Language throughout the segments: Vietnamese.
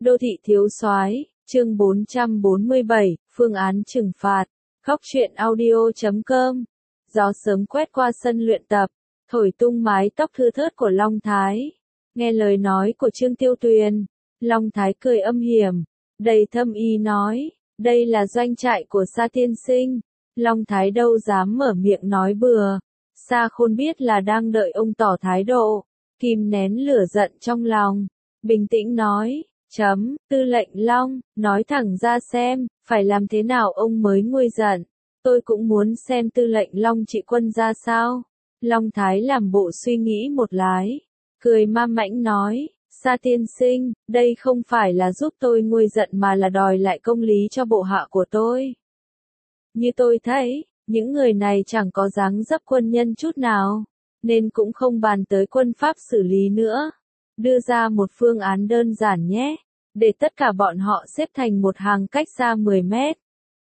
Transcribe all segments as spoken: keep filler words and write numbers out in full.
Đô thị thiếu soái, chương bốn trăm bốn mươi bảy, phương án trừng phạt. Góc truyện audio chấm com. Gió sớm quét qua sân luyện tập, thổi tung mái tóc thưa thớt của Long Thái. Nghe lời nói của Trương Tiêu Tuyền, Long Thái cười âm hiểm, đầy thâm ý nói, đây là doanh trại của Sa tiên sinh. Long Thái đâu dám mở miệng nói bừa. Sa Khôn biết là đang đợi ông tỏ thái độ, kìm nén lửa giận trong lòng, bình tĩnh nói, chấm, tư lệnh Long, nói thẳng ra xem, phải làm thế nào ông mới nguôi giận. Tôi cũng muốn xem tư lệnh Long trị quân ra sao. Long Thái làm bộ suy nghĩ một lái, cười ma mãnh nói, Sa tiên sinh, đây không phải là giúp tôi nguôi giận mà là đòi lại công lý cho bộ hạ của tôi. Như tôi thấy, những người này chẳng có dáng dấp quân nhân chút nào, nên cũng không bàn tới quân pháp xử lý nữa. Đưa ra một phương án đơn giản nhé, để tất cả bọn họ xếp thành một hàng cách xa mười mét.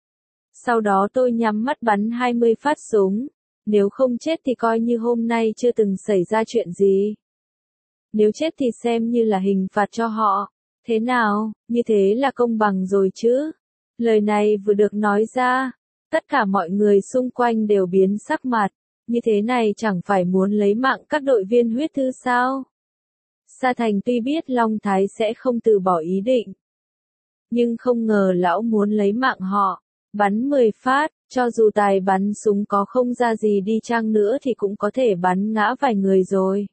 Sau đó tôi nhắm mắt bắn hai mươi phát súng, nếu không chết thì coi như hôm nay chưa từng xảy ra chuyện gì. Nếu chết thì xem như là hình phạt cho họ. Thế nào, như thế là công bằng rồi chứ? Lời này vừa được nói ra, tất cả mọi người xung quanh đều biến sắc mặt, như thế này chẳng phải muốn lấy mạng các đội viên huyết thư sao? Sa Thành tuy biết Long Thái sẽ không từ bỏ ý định, nhưng không ngờ lão muốn lấy mạng họ, bắn mười phát, cho dù tài bắn súng có không ra gì đi chăng nữa thì cũng có thể bắn ngã vài người rồi.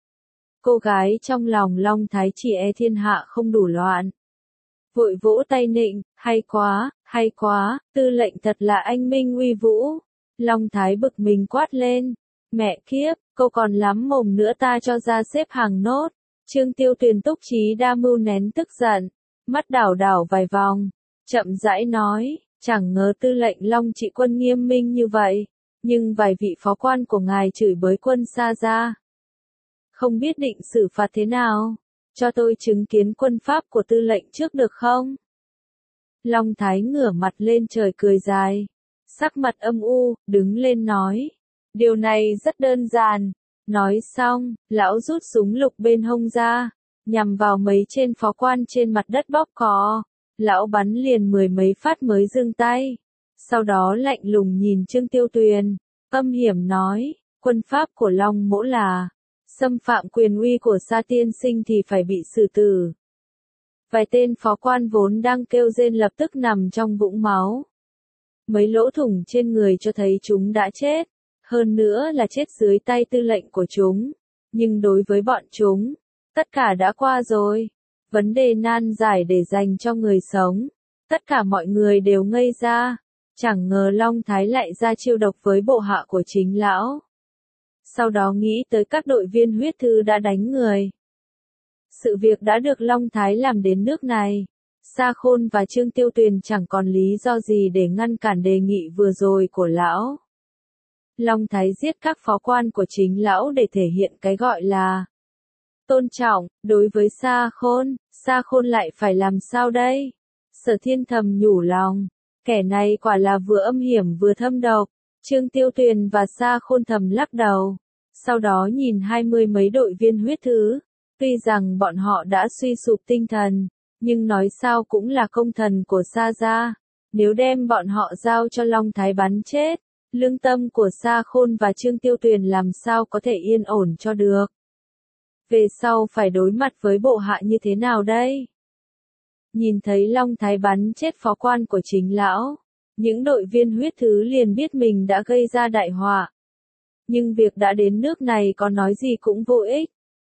Cô gái trong lòng Long Thái chỉ e thiên hạ không đủ loạn. Vội vỗ tay nịnh, hay quá, hay quá, tư lệnh thật là anh minh uy vũ. Long Thái bực mình quát lên, mẹ kiếp, câu còn lắm mồm nữa ta cho ra xếp hàng nốt. Trương Tiêu Tuyền túc trí đa mưu nén tức giận, mắt đảo đảo vài vòng, chậm rãi nói, chẳng ngờ tư lệnh Long trị quân nghiêm minh như vậy, nhưng vài vị phó quan của ngài chửi bới quân Sa ra. Không biết định xử phạt thế nào, cho tôi chứng kiến quân pháp của tư lệnh trước được không? Long Thái ngửa mặt lên trời cười dài, sắc mặt âm u, đứng lên nói, điều này rất đơn giản. Nói xong, lão rút súng lục bên hông ra, nhằm vào mấy trên phó quan trên mặt đất bóp cò. Lão bắn liền mười mấy phát mới dừng tay. Sau đó lạnh lùng nhìn Trương Tiêu Tuyền, âm hiểm nói, quân pháp của Long mỗ là, xâm phạm quyền uy của Sa tiên sinh thì phải bị xử tử. Vài tên phó quan vốn đang kêu rên lập tức nằm trong vũng máu. Mấy lỗ thủng trên người cho thấy chúng đã chết. Hơn nữa là chết dưới tay tư lệnh của chúng. Nhưng đối với bọn chúng, tất cả đã qua rồi. Vấn đề nan giải để dành cho người sống. Tất cả mọi người đều ngây ra. Chẳng ngờ Long Thái lại ra chiêu độc với bộ hạ của chính lão. Sau đó nghĩ tới các đội viên huyết thư đã đánh người. Sự việc đã được Long Thái làm đến nước này. Sa Khôn và Trương Tiêu Tuyền chẳng còn lý do gì để ngăn cản đề nghị vừa rồi của lão. Long Thái giết các phó quan của chính lão để thể hiện cái gọi là tôn trọng. Đối với Sa Khôn, Sa Khôn lại phải làm sao đây? Sở Thiên thầm nhủ lòng, kẻ này quả là vừa âm hiểm vừa thâm độc. Trương Tiêu Tuyền và Sa Khôn thầm lắc đầu, sau đó nhìn hai mươi mấy đội viên huyết thư, tuy rằng bọn họ đã suy sụp tinh thần, nhưng nói sao cũng là công thần của Sa gia, nếu đem bọn họ giao cho Long Thái bắn chết, lương tâm của Sa Khôn và Trương Tiêu Tuyền làm sao có thể yên ổn cho được. Về sau phải đối mặt với bộ hạ như thế nào đây? Nhìn thấy Long Thái bắn chết phó quan của chính lão, những đội viên huyết thư liền biết mình đã gây ra đại họa. Nhưng việc đã đến nước này có nói gì cũng vô ích.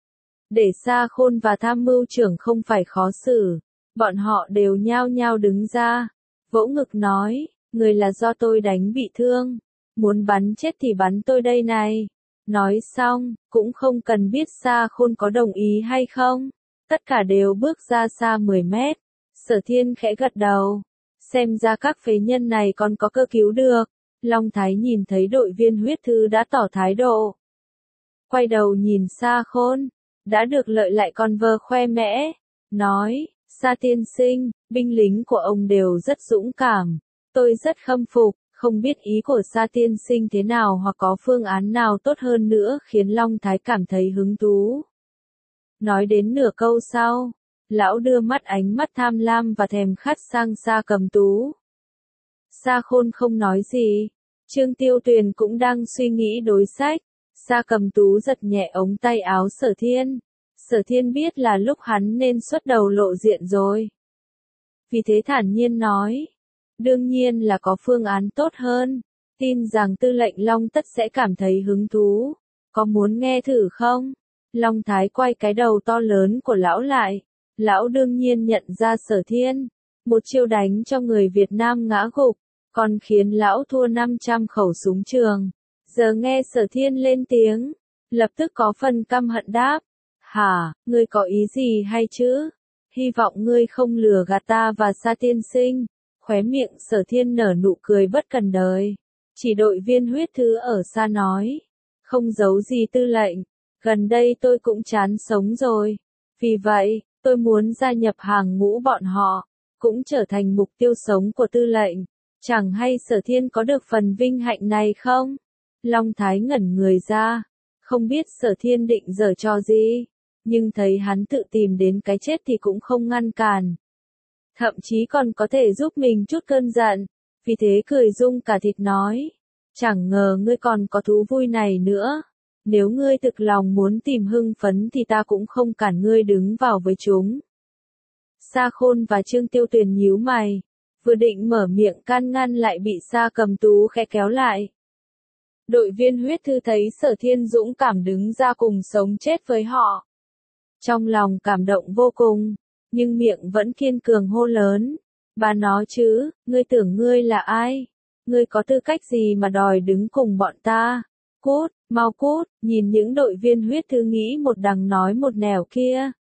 Để Sa Khôn và tham mưu trưởng không phải khó xử, bọn họ đều nhao nhao đứng ra, vỗ ngực nói, người là do tôi đánh bị thương, muốn bắn chết thì bắn tôi đây này. Nói xong, cũng không cần biết Sa Khôn có đồng ý hay không, tất cả đều bước ra xa mười mét. Sở Thiên khẽ gật đầu, xem ra các phế nhân này còn có cơ cứu được. Long Thái nhìn thấy đội viên huyết thư đã tỏ thái độ, quay đầu nhìn Sa Khôn, đã được lợi lại còn vờ khoe mẽ, nói, Sa tiên sinh, binh lính của ông đều rất dũng cảm, tôi rất khâm phục, không biết ý của Sa tiên sinh thế nào hoặc có phương án nào tốt hơn nữa khiến Long Thái cảm thấy hứng thú. Nói đến nửa câu sau, Lão đưa mắt ánh mắt tham lam và thèm khát sang Sa Cầm Tú. Sa Khôn không nói gì. Trương Tiêu Tuyền cũng đang suy nghĩ đối sách. Sa Cầm Tú giật nhẹ ống tay áo Sở Thiên. Sở Thiên biết là lúc hắn nên xuất đầu lộ diện rồi. Vì thế thản nhiên nói. Đương nhiên là có phương án tốt hơn. Tin rằng Tư lệnh Long tất sẽ cảm thấy hứng thú. Có muốn nghe thử không? Long Thái quay cái đầu to lớn của lão lại. Lão đương nhiên nhận ra Sở Thiên. Một chiêu đánh cho người Việt Nam ngã gục. Còn khiến lão thua năm trăm khẩu súng trường. Giờ nghe Sở Thiên lên tiếng. Lập tức có phần căm hận đáp. Hả, ngươi có ý gì hay chứ? Hy vọng ngươi không lừa gạt ta và Sa tiên sinh. Khóe miệng Sở Thiên nở nụ cười bất cần đời. Chỉ đội viên huyết thứ ở xa nói. Không giấu gì tư lệnh. Gần đây tôi cũng chán sống rồi. Vì vậy, tôi muốn gia nhập hàng ngũ bọn họ. Cũng trở thành mục tiêu sống của tư lệnh. Chẳng hay Sở Thiên có được phần vinh hạnh này không? Long Thái ngẩn người ra. Không biết Sở Thiên định giở trò gì. Nhưng thấy hắn tự tìm đến cái chết thì cũng không ngăn cản. Thậm chí còn có thể giúp mình chút cơn giận. Vì thế cười rung cả thịt nói. Chẳng ngờ ngươi còn có thú vui này nữa. Nếu ngươi thực lòng muốn tìm hưng phấn thì ta cũng không cản ngươi đứng vào với chúng. Sa Khôn và Trương Tiêu Tuyền nhíu mày. Vừa định mở miệng can ngăn lại bị Sa Cầm Tú khẽ kéo lại. Đội viên huyết thư thấy Sở Thiên dũng cảm đứng ra cùng sống chết với họ. Trong lòng cảm động vô cùng, nhưng miệng vẫn kiên cường hô lớn. Bà nó chứ, ngươi tưởng ngươi là ai? Ngươi có tư cách gì mà đòi đứng cùng bọn ta? Cút, mau cút, nhìn những đội viên huyết thư nghĩ một đằng nói một nẻo kia.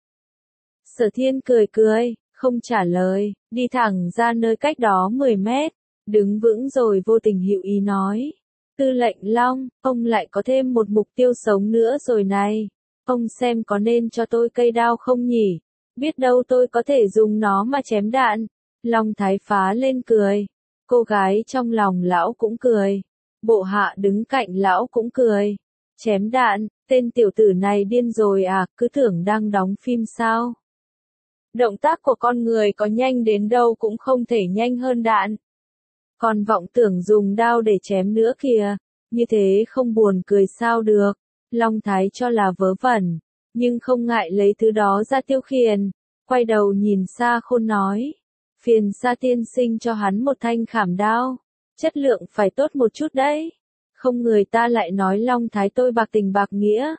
Sở Thiên cười cười, không trả lời, đi thẳng ra nơi cách đó mười mét, đứng vững rồi vô tình hữu ý nói. Tư lệnh Long, ông lại có thêm một mục tiêu sống nữa rồi này. Ông xem có nên cho tôi cây đao không nhỉ? Biết đâu tôi có thể dùng nó mà chém đạn. Long Thái phá lên cười. Cô gái trong lòng lão cũng cười. Bộ hạ đứng cạnh lão cũng cười. Chém đạn, tên tiểu tử này điên rồi à, cứ tưởng đang đóng phim sao? Động tác của con người có nhanh đến đâu cũng không thể nhanh hơn đạn. Còn vọng tưởng dùng đao để chém nữa kìa, như thế không buồn cười sao được. Long Thái cho là vớ vẩn, nhưng không ngại lấy thứ đó ra tiêu khiển. Quay đầu nhìn Sa Khôn nói, phiền Sa tiên sinh cho hắn một thanh khảm đao, chất lượng phải tốt một chút đấy. Không người ta lại nói Long Thái tôi bạc tình bạc nghĩa.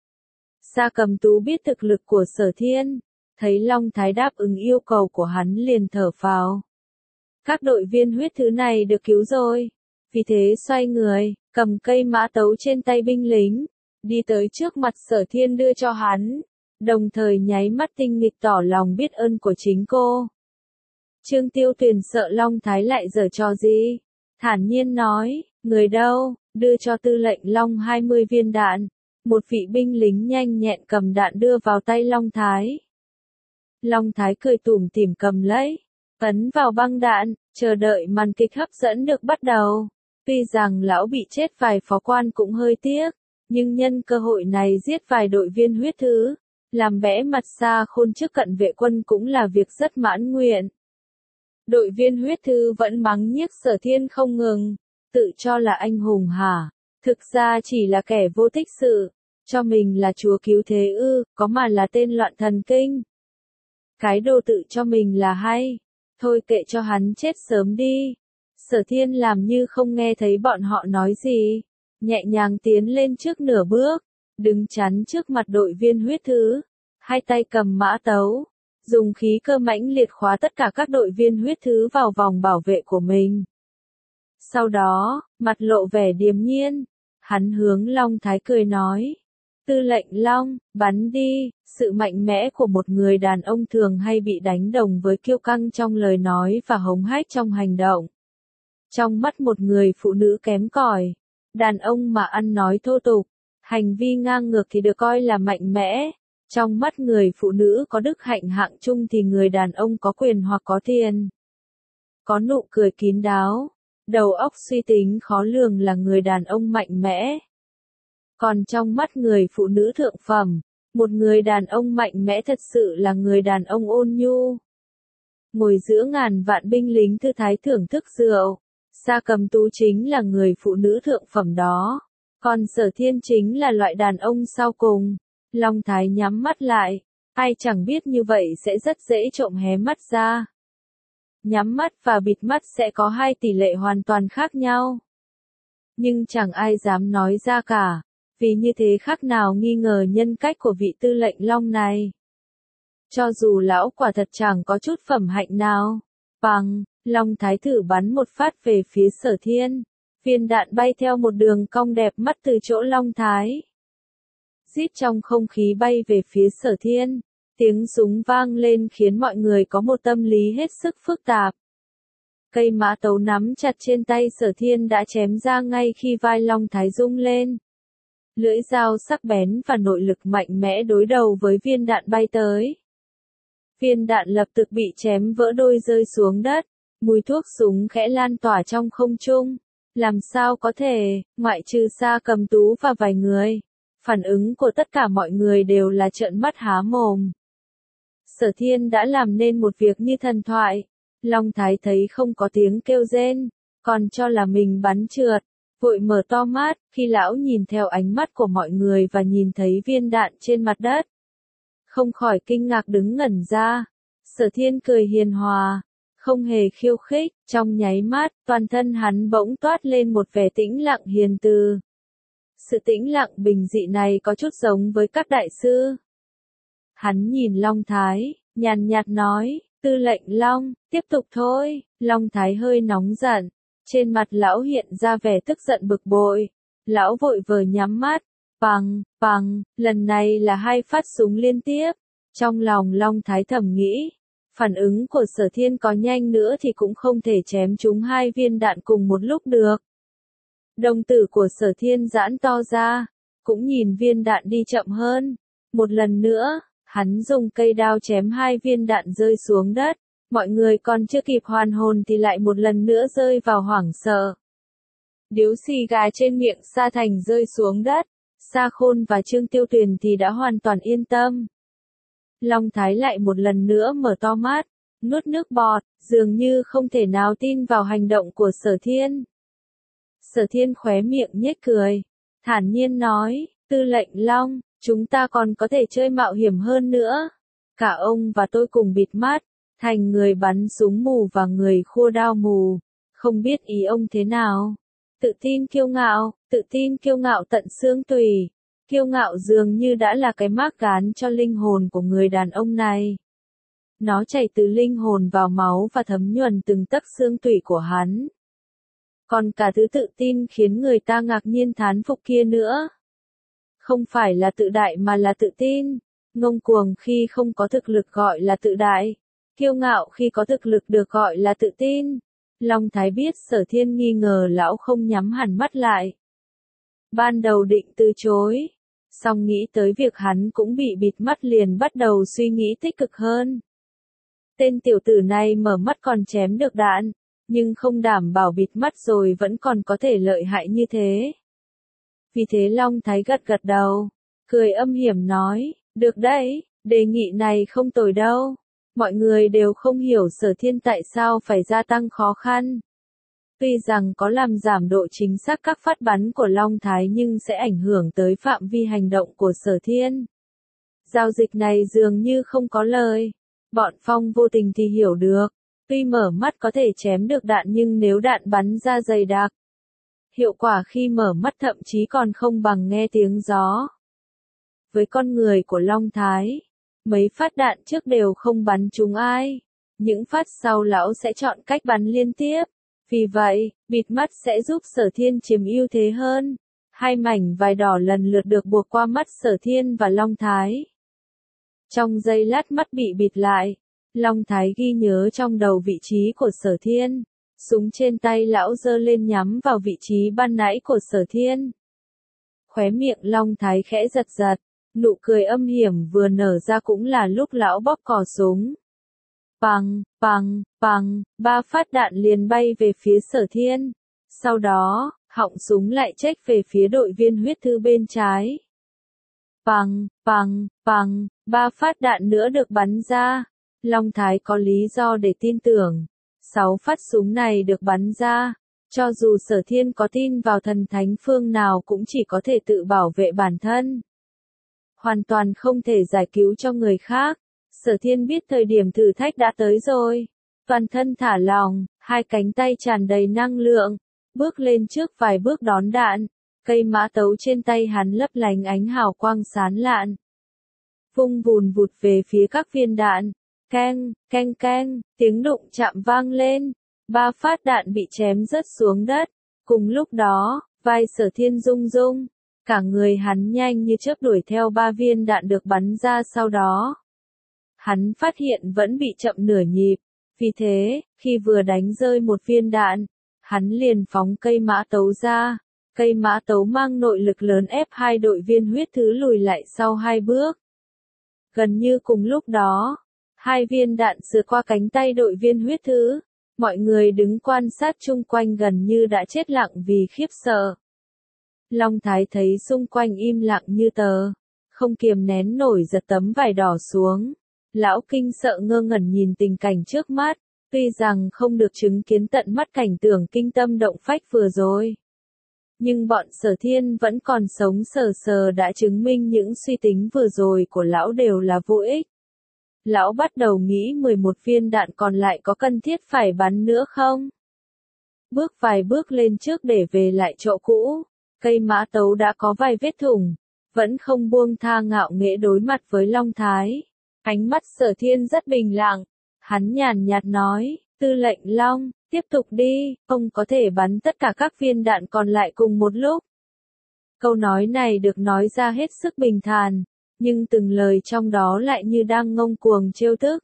Sa Cầm Tú biết thực lực của Sở Thiên, thấy Long Thái đáp ứng yêu cầu của hắn liền thở phào. Các đội viên huyết thứ này được cứu rồi. Vì thế xoay người, cầm cây mã tấu trên tay binh lính, đi tới trước mặt Sở Thiên đưa cho hắn, đồng thời nháy mắt tinh nghịch tỏ lòng biết ơn của chính cô. Trương Tiêu Tuyền sợ Long Thái lại giở trò gì, thản nhiên nói, người đâu, đưa cho tư lệnh Long hai mươi viên đạn. Một vị binh lính nhanh nhẹn cầm đạn đưa vào tay Long Thái. Long Thái cười tủm tỉm cầm lấy, ấn vào băng đạn, chờ đợi màn kịch hấp dẫn được bắt đầu. Tuy rằng lão bị chết vài phó quan cũng hơi tiếc, nhưng nhân cơ hội này giết vài đội viên huyết thứ, làm bẽ mặt Sa Khôn trước cận vệ quân cũng là việc rất mãn nguyện. Đội viên huyết thư vẫn mắng nhiếc Sở Thiên không ngừng, tự cho là anh hùng hả? Thực ra chỉ là kẻ vô tích sự, cho mình là chúa cứu thế ư, có mà là tên loạn thần kinh. Cái đồ tự cho mình là hay, thôi kệ cho hắn chết sớm đi. Sở Thiên làm như không nghe thấy bọn họ nói gì, nhẹ nhàng tiến lên trước nửa bước, đứng chắn trước mặt đội viên huyết thứ, hai tay cầm mã tấu, dùng khí cơ mãnh liệt khóa tất cả các đội viên huyết thứ vào vòng bảo vệ của mình. Sau đó, mặt lộ vẻ điềm nhiên, hắn hướng Long Thái cười nói, tư lệnh Long, bắn đi. Sự mạnh mẽ của một người đàn ông thường hay bị đánh đồng với kiêu căng trong lời nói và hống hách trong hành động. Trong mắt một người phụ nữ kém cỏi, đàn ông mà ăn nói thô tục, hành vi ngang ngược thì được coi là mạnh mẽ. Trong mắt người phụ nữ có đức hạnh hạng trung thì người đàn ông có quyền hoặc có tiền. Có nụ cười kín đáo, đầu óc suy tính khó lường là người đàn ông mạnh mẽ. Còn trong mắt người phụ nữ thượng phẩm, Một người đàn ông mạnh mẽ thật sự là người đàn ông ôn nhu. Ngồi giữa ngàn vạn binh lính thư thái thưởng thức rượu. Sa Cầm Tú chính là người phụ nữ thượng phẩm đó. Còn Sở Thiên chính là loại đàn ông sau cùng. Long Thái nhắm mắt lại. Ai chẳng biết như vậy sẽ rất dễ trộm hé mắt ra. Nhắm mắt và bịt mắt sẽ có hai tỷ lệ hoàn toàn khác nhau. Nhưng chẳng ai dám nói ra cả. Vì như thế khác nào nghi ngờ nhân cách của vị tư lệnh Long này. Cho dù lão quả thật chẳng có chút phẩm hạnh nào. Bằng, Long Thái thử bắn một phát về phía Sở Thiên. Viên đạn bay theo một đường cong đẹp mắt từ chỗ Long Thái. Rít trong không khí bay về phía Sở Thiên. Tiếng súng vang lên khiến mọi người có một tâm lý hết sức phức tạp. Cây mã tấu nắm chặt trên tay Sở Thiên đã chém ra ngay khi vai Long Thái rung lên. Lưỡi dao sắc bén và nội lực mạnh mẽ đối đầu với viên đạn bay tới. Viên đạn lập tức bị chém vỡ đôi rơi xuống đất. Mùi thuốc súng khẽ lan tỏa trong không trung. Làm sao có thể, ngoại trừ Sa Cầm Tú và vài người. Phản ứng của tất cả mọi người đều là trợn mắt há mồm. Sở Thiên đã làm nên một việc như thần thoại. Long Thái thấy không có tiếng kêu rên, còn cho là mình bắn trượt. Vội mở to mắt, khi lão nhìn theo ánh mắt của mọi người và nhìn thấy viên đạn trên mặt đất. Không khỏi kinh ngạc đứng ngẩn ra. Sở Thiên cười hiền hòa, không hề khiêu khích, trong nháy mắt, toàn thân hắn bỗng toát lên một vẻ tĩnh lặng hiền từ. Sự tĩnh lặng bình dị này có chút giống với các đại sư. Hắn nhìn Long Thái, nhàn nhạt nói, tư lệnh Long, tiếp tục thôi. Long Thái hơi nóng giận, trên mặt lão hiện ra vẻ tức giận bực bội. Lão vội vờ nhắm mắt, bằng, bằng, lần này là hai phát súng liên tiếp. Trong lòng Long Thái thầm nghĩ, phản ứng của Sở Thiên có nhanh nữa thì cũng không thể chém trúng hai viên đạn cùng một lúc được. Đồng tử của Sở Thiên giãn to ra, cũng nhìn viên đạn đi chậm hơn. Một lần nữa, hắn dùng cây đao chém hai viên đạn rơi xuống đất. Mọi người còn chưa kịp hoàn hồn thì lại một lần nữa rơi vào hoảng sợ. Điếu xì gà trên miệng Sa Thành rơi xuống đất. Sa Khôn và Trương Tiêu Tuyền thì đã hoàn toàn yên tâm. Long Thái lại một lần nữa mở to mắt, nuốt nước bọt, dường như không thể nào tin vào hành động của Sở Thiên. Sở Thiên khóe miệng nhếch cười, thản nhiên nói, tư lệnh Long, chúng ta còn có thể chơi mạo hiểm hơn nữa. Cả ông và tôi cùng bịt mắt, thành người bắn súng mù và người khua đao mù. Không biết ý ông thế nào? Tự tin kiêu ngạo, tự tin kiêu ngạo tận xương tủy. Kiêu ngạo dường như đã là cái mác gán cho linh hồn của người đàn ông này. Nó chảy từ linh hồn vào máu và thấm nhuần từng tấc xương tủy của hắn. Còn cả thứ tự tin khiến người ta ngạc nhiên thán phục kia nữa. Không phải là tự đại mà là tự tin. Ngông cuồng khi không có thực lực gọi là tự đại. Kiêu ngạo khi có thực lực được gọi là tự tin. Long Thái biết Sở Thiên nghi ngờ lão không nhắm hẳn mắt lại. Ban đầu định từ chối. Song nghĩ tới việc hắn cũng bị bịt mắt liền bắt đầu suy nghĩ tích cực hơn. Tên tiểu tử này mở mắt còn chém được đạn, nhưng không đảm bảo bịt mắt rồi vẫn còn có thể lợi hại như thế. Vì thế Long Thái gật gật đầu, cười âm hiểm nói, được đấy, đề nghị này không tồi đâu. Mọi người đều không hiểu Sở Thiên tại sao phải gia tăng khó khăn. Tuy rằng có làm giảm độ chính xác các phát bắn của Long Thái nhưng sẽ ảnh hưởng tới phạm vi hành động của Sở Thiên. Giao dịch này dường như không có lời. Bọn Phong vô tình thì hiểu được. Tuy mở mắt có thể chém được đạn nhưng nếu đạn bắn ra dày đặc, hiệu quả khi mở mắt thậm chí còn không bằng nghe tiếng gió. Với con người của Long Thái, mấy phát đạn trước đều không bắn trúng ai. Những phát sau lão sẽ chọn cách bắn liên tiếp. Vì vậy, bịt mắt sẽ giúp Sở Thiên chiếm ưu thế hơn. Hai mảnh vải đỏ lần lượt được buộc qua mắt Sở Thiên và Long Thái. Trong giây lát mắt bị bịt lại, Long Thái ghi nhớ trong đầu vị trí của Sở Thiên. Súng trên tay lão giơ lên nhắm vào vị trí ban nãy của Sở Thiên. Khóe miệng Long Thái khẽ giật giật, nụ cười âm hiểm vừa nở ra cũng là lúc lão bóp cò súng. Bằng, bằng, bằng, ba phát đạn liền bay về phía Sở Thiên. Sau đó, họng súng lại chếch về phía đội viên huyết thư bên trái. Pằng, pằng, pằng, ba phát đạn nữa được bắn ra. Long Thái có lý do để tin tưởng. Sáu phát súng này được bắn ra. Cho dù Sở Thiên có tin vào thần thánh phương nào cũng chỉ có thể tự bảo vệ bản thân. Hoàn toàn không thể giải cứu cho người khác. Sở Thiên biết thời điểm thử thách đã tới rồi. Toàn thân thả lỏng, hai cánh tay tràn đầy năng lượng. Bước lên trước vài bước đón đạn. Cây mã tấu trên tay hắn lấp lánh ánh hào quang sáng lạn. Vung vùn vụt về phía các viên đạn. Keng, keng keng, tiếng đụng chạm vang lên. Ba phát đạn bị chém rớt xuống đất. Cùng lúc đó, vai Sở Thiên rung rung. Cả người hắn nhanh như chớp đuổi theo ba viên đạn được bắn ra sau đó. Hắn phát hiện vẫn bị chậm nửa nhịp. Vì thế, khi vừa đánh rơi một viên đạn, hắn liền phóng cây mã tấu ra. Cây mã tấu mang nội lực lớn ép hai đội viên huyết thứ lùi lại sau hai bước. Gần như cùng lúc đó, hai viên đạn sượt qua cánh tay đội viên huyết thứ. Mọi người đứng quan sát chung quanh gần như đã chết lặng vì khiếp sợ. Long Thái thấy xung quanh im lặng như tờ, không kiềm nén nổi giật tấm vải đỏ xuống. Lão kinh sợ ngơ ngẩn nhìn tình cảnh trước mắt, tuy rằng không được chứng kiến tận mắt cảnh tượng kinh tâm động phách vừa rồi. Nhưng bọn Sở Thiên vẫn còn sống sờ sờ đã chứng minh những suy tính vừa rồi của lão đều là vô ích. Lão bắt đầu nghĩ mười một viên đạn còn lại có cần thiết phải bắn nữa không? Bước vài bước lên trước để về lại chỗ cũ, cây mã tấu đã có vài vết thủng, vẫn không buông tha ngạo nghễ đối mặt với Long Thái. Ánh mắt Sở Thiên rất bình lặng, hắn nhàn nhạt nói, Tư lệnh Long, tiếp tục đi, ông có thể bắn tất cả các viên đạn còn lại cùng một lúc. Câu nói này được nói ra hết sức bình thản, nhưng từng lời trong đó lại như đang ngông cuồng trêu tức.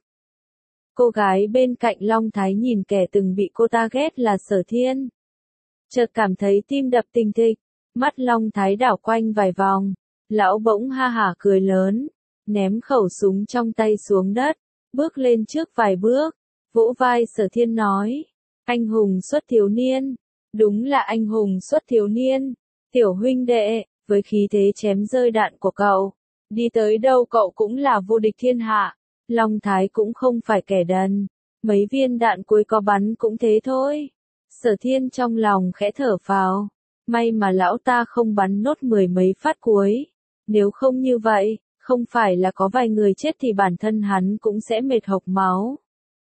Cô gái bên cạnh Long Thái nhìn kẻ từng bị cô ta ghét là Sở Thiên. Chợt cảm thấy tim đập thình thịch, mắt Long Thái đảo quanh vài vòng, lão bỗng ha hả cười lớn, ném khẩu súng trong tay xuống đất, bước lên trước vài bước, vỗ vai Sở Thiên nói, anh hùng xuất thiếu niên, đúng là anh hùng xuất thiếu niên, tiểu huynh đệ, với khí thế chém rơi đạn của cậu, đi tới đâu cậu cũng là vô địch thiên hạ. Long Thái cũng không phải kẻ đần, mấy viên đạn cuối có bắn cũng thế thôi. Sở Thiên trong lòng khẽ thở phào, may mà lão ta không bắn nốt mười mấy phát cuối, nếu không như vậy, không phải là có vài người chết thì bản thân hắn cũng sẽ mệt hộc máu.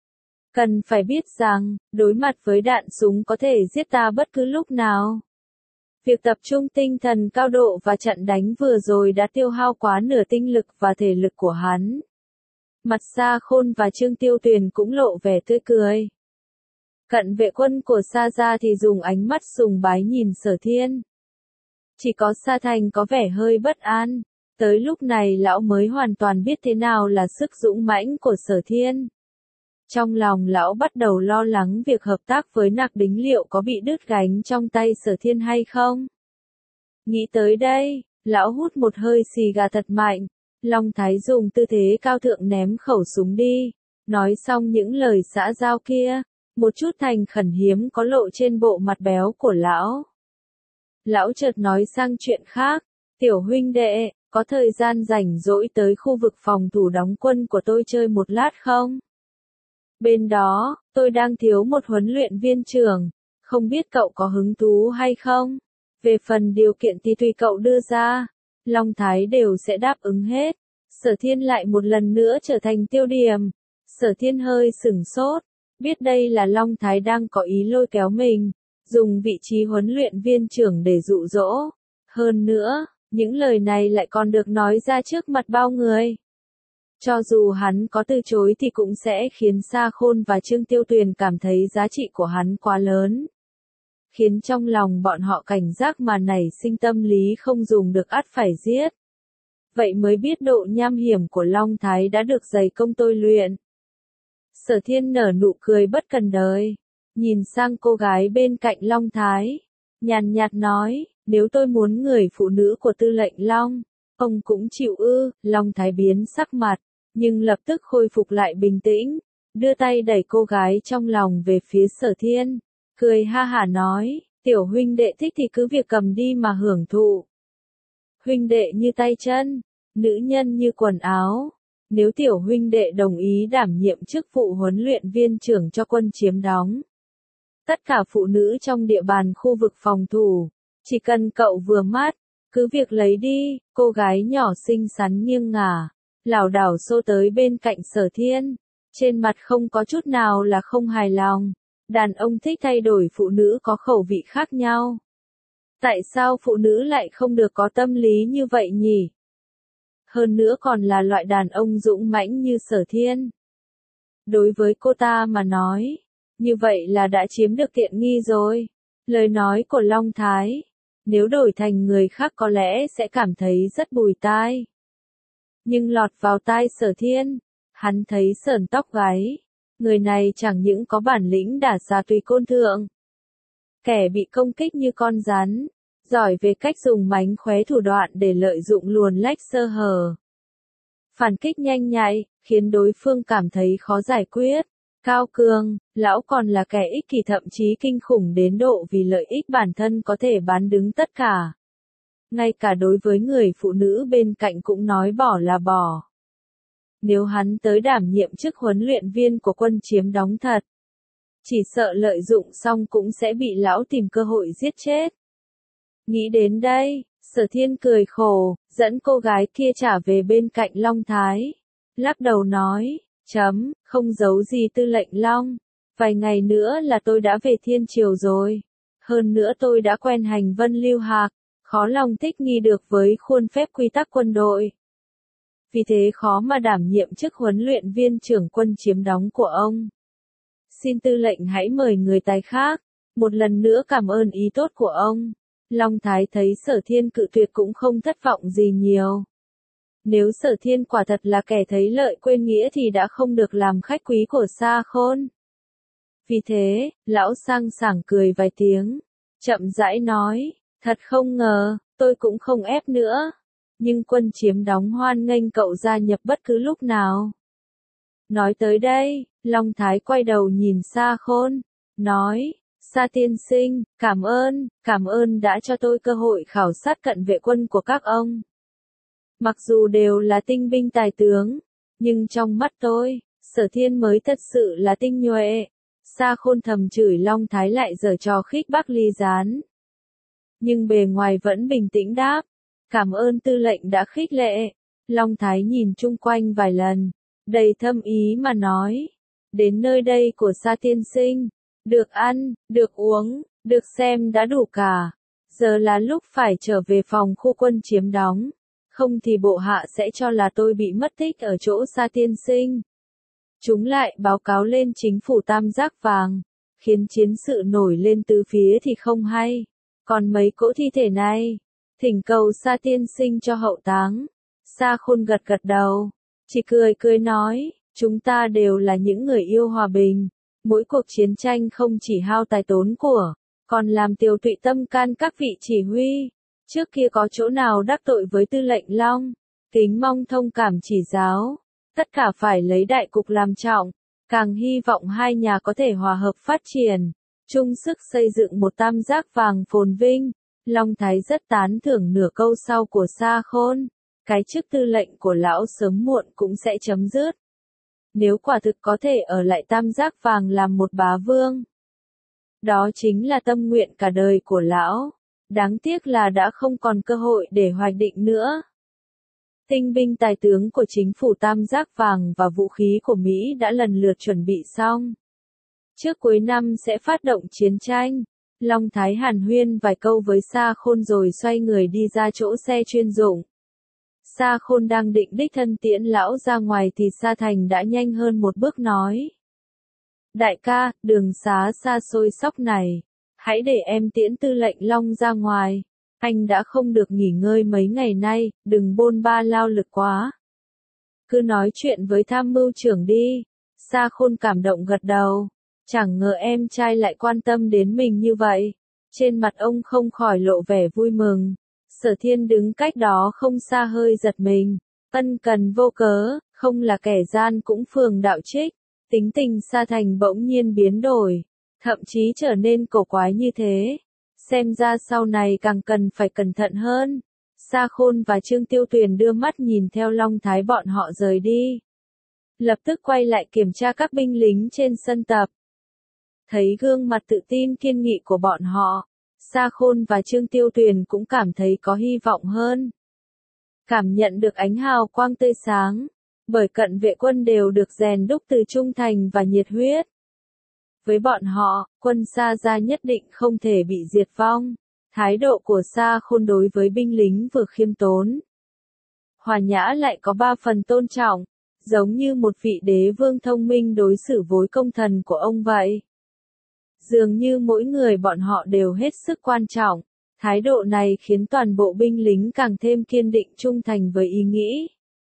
Cần phải biết rằng, đối mặt với đạn súng có thể giết ta bất cứ lúc nào. Việc tập trung tinh thần cao độ và trận đánh vừa rồi đã tiêu hao quá nửa tinh lực và thể lực của hắn. Mặt Sa Khôn và Trương Tiêu Tuyền cũng lộ vẻ tươi cười. Cận vệ quân của Sa gia thì dùng ánh mắt sùng bái nhìn Sở Thiên. Chỉ có Sa Thành có vẻ hơi bất an, tới lúc này lão mới hoàn toàn biết thế nào là sức dũng mãnh của Sở Thiên. Trong lòng lão bắt đầu lo lắng việc hợp tác với Nạc Đính liệu có bị đứt gánh trong tay Sở Thiên hay không. Nghĩ tới đây, lão hút một hơi xì gà thật mạnh. Long Thái dùng tư thế cao thượng ném khẩu súng đi, nói xong những lời xã giao kia, một chút thành khẩn hiếm có lộ trên bộ mặt béo của lão. Lão chợt nói sang chuyện khác, tiểu huynh đệ, có thời gian rảnh rỗi tới khu vực phòng thủ đóng quân của tôi chơi một lát không? Bên đó, tôi đang thiếu một huấn luyện viên trưởng, không biết cậu có hứng thú hay không? Về phần điều kiện thì tùy cậu đưa ra. Long Thái đều sẽ đáp ứng hết. Sở Thiên lại một lần nữa trở thành tiêu điểm. Sở Thiên hơi sửng sốt, biết đây là Long Thái đang có ý lôi kéo mình, dùng vị trí huấn luyện viên trưởng để dụ dỗ. Hơn nữa, những lời này lại còn được nói ra trước mặt bao người. Cho dù hắn có từ chối thì cũng sẽ khiến Sa Khôn và Trương Tiêu Tuyền cảm thấy giá trị của hắn quá lớn. Khiến trong lòng bọn họ cảnh giác mà nảy sinh tâm lý không dùng được ắt phải giết. Vậy mới biết độ nham hiểm của Long Thái đã được dày công tôi luyện. Sở Thiên nở nụ cười bất cần đời, nhìn sang cô gái bên cạnh Long Thái, nhàn nhạt nói, nếu tôi muốn người phụ nữ của tư lệnh Long, ông cũng chịu ư. Long Thái biến sắc mặt, nhưng lập tức khôi phục lại bình tĩnh, đưa tay đẩy cô gái trong lòng về phía Sở Thiên. Cười ha hả nói, tiểu huynh đệ thích thì cứ việc cầm đi mà hưởng thụ. Huynh đệ như tay chân, Nữ nhân như quần áo. Nếu tiểu huynh đệ đồng ý đảm nhiệm chức vụ huấn luyện viên trưởng cho quân chiếm đóng tất cả phụ nữ trong địa bàn khu vực phòng thủ, chỉ cần cậu vừa mắt, cứ việc lấy đi. Cô gái nhỏ xinh xắn nghiêng ngả, lảo đảo xô tới bên cạnh Sở Thiên, trên mặt không có chút nào là không hài lòng. Đàn ông thích thay đổi phụ nữ có khẩu vị khác nhau. Tại sao phụ nữ lại không được có tâm lý như vậy nhỉ? Hơn nữa còn là loại đàn ông dũng mãnh như Sở Thiên. Đối với cô ta mà nói, như vậy là đã chiếm được tiện nghi rồi. Lời nói của Long Thái, nếu đổi thành người khác có lẽ sẽ cảm thấy rất bùi tai. Nhưng lọt vào tai Sở Thiên, hắn thấy sởn tóc gáy. Người này chẳng những có bản lĩnh đả xà tùy côn thượng. Kẻ bị công kích như con rắn, giỏi về cách dùng mánh khóe thủ đoạn để lợi dụng luồn lách sơ hở. Phản kích nhanh nhạy, khiến đối phương cảm thấy khó giải quyết. Cao cường, lão còn là kẻ ích kỷ thậm chí kinh khủng đến độ vì lợi ích bản thân có thể bán đứng tất cả. Ngay cả đối với người phụ nữ bên cạnh cũng nói bỏ là bỏ. Nếu hắn tới đảm nhiệm chức huấn luyện viên của quân chiếm đóng thật, chỉ sợ lợi dụng xong cũng sẽ bị lão tìm cơ hội giết chết. Nghĩ đến đây, Sở Thiên cười khổ, dẫn cô gái kia trả về bên cạnh Long Thái. Lắc đầu nói, chấm, không giấu gì tư lệnh Long. Vài ngày nữa là tôi đã về Thiên Triều rồi. Hơn nữa tôi đã quen hành Vân Lưu Hạc, khó lòng thích nghi được với khuôn phép quy tắc quân đội. Vì thế khó mà đảm nhiệm chức huấn luyện viên trưởng quân chiếm đóng của ông. Xin tư lệnh hãy mời người tài khác. Một lần nữa cảm ơn ý tốt của ông. Long Thái thấy Sở Thiên cự tuyệt cũng không thất vọng gì nhiều. Nếu Sở Thiên quả thật là kẻ thấy lợi quên nghĩa thì đã không được làm khách quý của Sa Khôn. Vì thế, lão sang sảng cười vài tiếng, chậm rãi nói, thật không ngờ, tôi cũng không ép nữa. Nhưng quân chiếm đóng hoan nghênh cậu gia nhập bất cứ lúc nào. Nói tới đây, Long Thái quay đầu nhìn Sa Khôn, nói, Sa tiên sinh, cảm ơn, cảm ơn đã cho tôi cơ hội khảo sát cận vệ quân của các ông. Mặc dù đều là tinh binh tài tướng, nhưng trong mắt tôi, Sở Thiên mới thật sự là tinh nhuệ. Sa Khôn thầm chửi Long Thái lại giở trò khích bác ly gián. Nhưng bề ngoài vẫn bình tĩnh đáp, cảm ơn tư lệnh đã khích lệ. Long Thái nhìn chung quanh vài lần, đầy thâm ý mà nói, đến nơi đây của Sa tiên sinh, được ăn, được uống, được xem đã đủ cả. Giờ là lúc phải trở về phòng khu quân chiếm đóng, không thì bộ hạ sẽ cho là tôi bị mất tích ở chỗ Sa tiên sinh. Chúng lại báo cáo lên chính phủ Tam Giác Vàng, khiến chiến sự nổi lên từ phía thì không hay. Còn mấy cỗ thi thể này, thỉnh cầu Sa tiên sinh cho hậu táng. Sa Khôn gật gật đầu, chỉ cười cười nói, chúng ta đều là những người yêu hòa bình. Mỗi cuộc chiến tranh không chỉ hao tài tốn của, còn làm tiêu tụy tâm can các vị chỉ huy. Trước kia có chỗ nào đắc tội với tư lệnh Long, kính mong thông cảm chỉ giáo. Tất cả phải lấy đại cục làm trọng, càng hy vọng hai nhà có thể hòa hợp phát triển, chung sức xây dựng một Tam Giác Vàng phồn vinh. Long Thái rất tán thưởng nửa câu sau của Sa Khôn, cái chức tư lệnh của lão sớm muộn cũng sẽ chấm dứt. Nếu quả thực có thể ở lại Tam Giác Vàng làm một bá vương, đó chính là tâm nguyện cả đời của lão. Đáng tiếc là đã không còn cơ hội để hoạch định nữa. Tinh binh tài tướng của chính phủ Tam Giác Vàng và vũ khí của Mỹ đã lần lượt chuẩn bị xong. Trước cuối năm sẽ phát động chiến tranh. Long Thái hàn huyên vài câu với Sa Khôn rồi xoay người đi ra chỗ xe chuyên dụng. Sa Khôn đang định đích thân tiễn lão ra ngoài thì Sa Thành đã nhanh hơn một bước nói. Đại ca, đường xá xa xôi sóc này, hãy để em tiễn tư lệnh Long ra ngoài. Anh đã không được nghỉ ngơi mấy ngày nay, đừng bôn ba lao lực quá. Cứ nói chuyện với tham mưu trưởng đi. Sa Khôn cảm động gật đầu. Chẳng ngờ em trai lại quan tâm đến mình như vậy. Trên mặt ông không khỏi lộ vẻ vui mừng. Sở Thiên đứng cách đó không xa hơi giật mình. Ân cần vô cớ, không là kẻ gian cũng phường đạo trích. Tính tình Sa Thành bỗng nhiên biến đổi, thậm chí trở nên cổ quái như thế. Xem ra sau này càng cần phải cẩn thận hơn. Sa Khôn và Trương Tiêu Tuyền đưa mắt nhìn theo Long Thái bọn họ rời đi. Lập tức quay lại kiểm tra các binh lính trên sân tập. Thấy gương mặt tự tin kiên nghị của bọn họ, Sa Khôn và Trương Tiêu Tuyền cũng cảm thấy có hy vọng hơn. Cảm nhận được ánh hào quang tươi sáng, bởi cận vệ quân đều được rèn đúc từ trung thành và nhiệt huyết. Với bọn họ, quân Sa gia nhất định không thể bị diệt vong. Thái độ của Sa Khôn đối với binh lính vừa khiêm tốn, hòa nhã lại có ba phần tôn trọng, giống như một vị đế vương thông minh đối xử với công thần của ông vậy. Dường như mỗi người bọn họ đều hết sức quan trọng, thái độ này khiến toàn bộ binh lính càng thêm kiên định trung thành với ý nghĩ.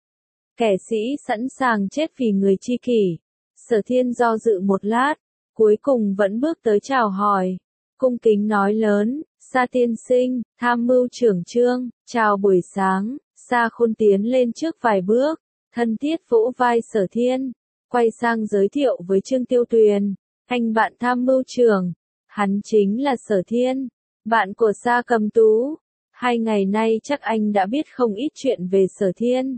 Kẻ sĩ sẵn sàng chết vì người chi kỷ. Sở Thiên do dự một lát, cuối cùng vẫn bước tới chào hỏi, cung kính nói lớn, Sa tiên sinh, tham mưu trưởng Trương, chào buổi sáng. Sa Khôn tiến lên trước vài bước, thân thiết vỗ vai Sở Thiên, quay sang giới thiệu với Trương Tiêu Tuyền, anh bạn tham mưu trưởng, hắn chính là Sở Thiên, bạn của Sa Cầm Tú. Hai ngày nay chắc anh đã biết không ít chuyện về Sở Thiên.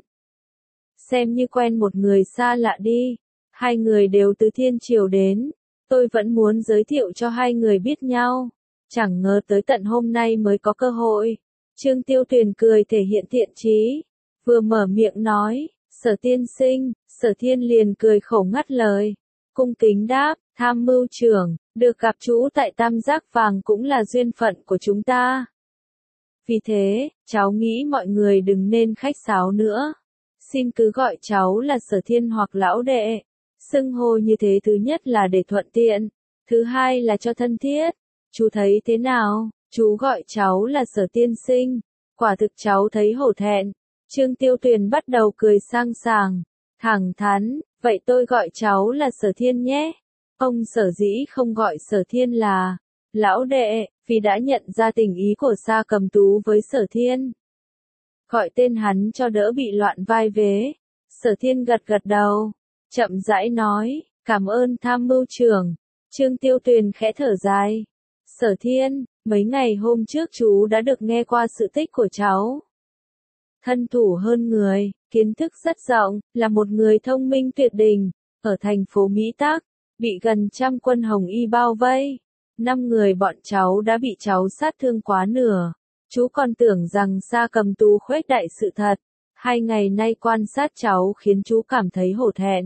Xem như quen một người xa lạ đi, hai người đều từ Thiên Triều đến, tôi vẫn muốn giới thiệu cho hai người biết nhau. Chẳng ngờ tới tận hôm nay mới có cơ hội. Trương Tiêu Tuyền cười thể hiện thiện chí, vừa mở miệng nói, Sở tiên sinh. Sở Thiên liền cười khổ ngắt lời, cung kính đáp, tham mưu trưởng, được gặp chú tại Tam Giác Vàng cũng là duyên phận của chúng ta. Vì thế, cháu nghĩ mọi người đừng nên khách sáo nữa. Xin cứ gọi cháu là Sở Thiên hoặc lão đệ. Xưng hô như thế thứ nhất là để thuận tiện, thứ hai là cho thân thiết. Chú thấy thế nào? Chú gọi cháu là Sở tiên sinh, quả thực cháu thấy hổ thẹn. Trương Tiêu Tuyền bắt đầu cười sang sảng, thẳng thắn, vậy tôi gọi cháu là Sở Thiên nhé. Ông sở dĩ không gọi Sở Thiên là lão đệ, vì đã nhận ra tình ý của Sa Cầm Tú với Sở Thiên. Gọi tên hắn cho đỡ bị loạn vai vế. Sở Thiên gật gật đầu, chậm rãi nói, cảm ơn tham mưu trưởng. Trương Tiêu Tuyền khẽ thở dài. Sở Thiên, mấy ngày hôm trước chú đã được nghe qua sự tích của cháu. Thân thủ hơn người, kiến thức rất rộng, là một người thông minh tuyệt đỉnh. Ở thành phố Mỹ Tắc, bị gần trăm quân Hồng Y bao vây. Năm người bọn cháu đã bị cháu sát thương quá nửa. Chú còn tưởng rằng Sa Cầm Tú khuếch đại sự thật. Hai ngày nay quan sát cháu khiến chú cảm thấy hổ thẹn.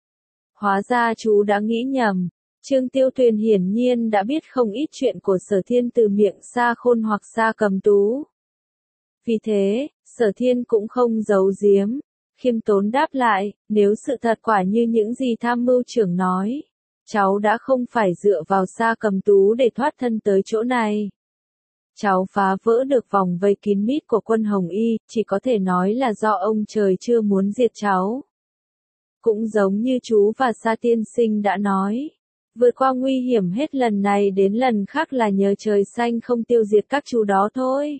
Hóa ra chú đã nghĩ nhầm. Trương Tiêu Tuyền hiển nhiên đã biết không ít chuyện của Sở Thiên từ miệng Sa Khôn hoặc Sa Cầm Tú. Vì thế, Sở Thiên cũng không giấu giếm, khiêm tốn đáp lại, nếu sự thật quả như những gì tham mưu trưởng nói, cháu đã không phải dựa vào Sa Cầm Tú để thoát thân tới chỗ này. Cháu phá vỡ được vòng vây kín mít của quân Hồng Y, chỉ có thể nói là do ông trời chưa muốn diệt cháu. Cũng giống như chú và Sa tiên sinh đã nói, vượt qua nguy hiểm hết lần này đến lần khác là nhờ trời xanh không tiêu diệt các chú đó thôi.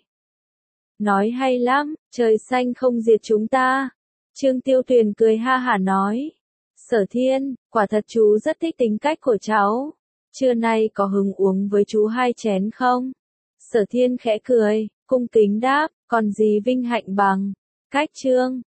Nói hay lắm, trời xanh không diệt chúng ta. Trương Tiêu Tuyền cười ha hả nói. Sở Thiên, quả thật chú rất thích tính cách của cháu. Trưa nay có hứng uống với chú hai chén không? Sở Thiên khẽ cười, cung kính đáp, còn gì vinh hạnh bằng. Cách Trương,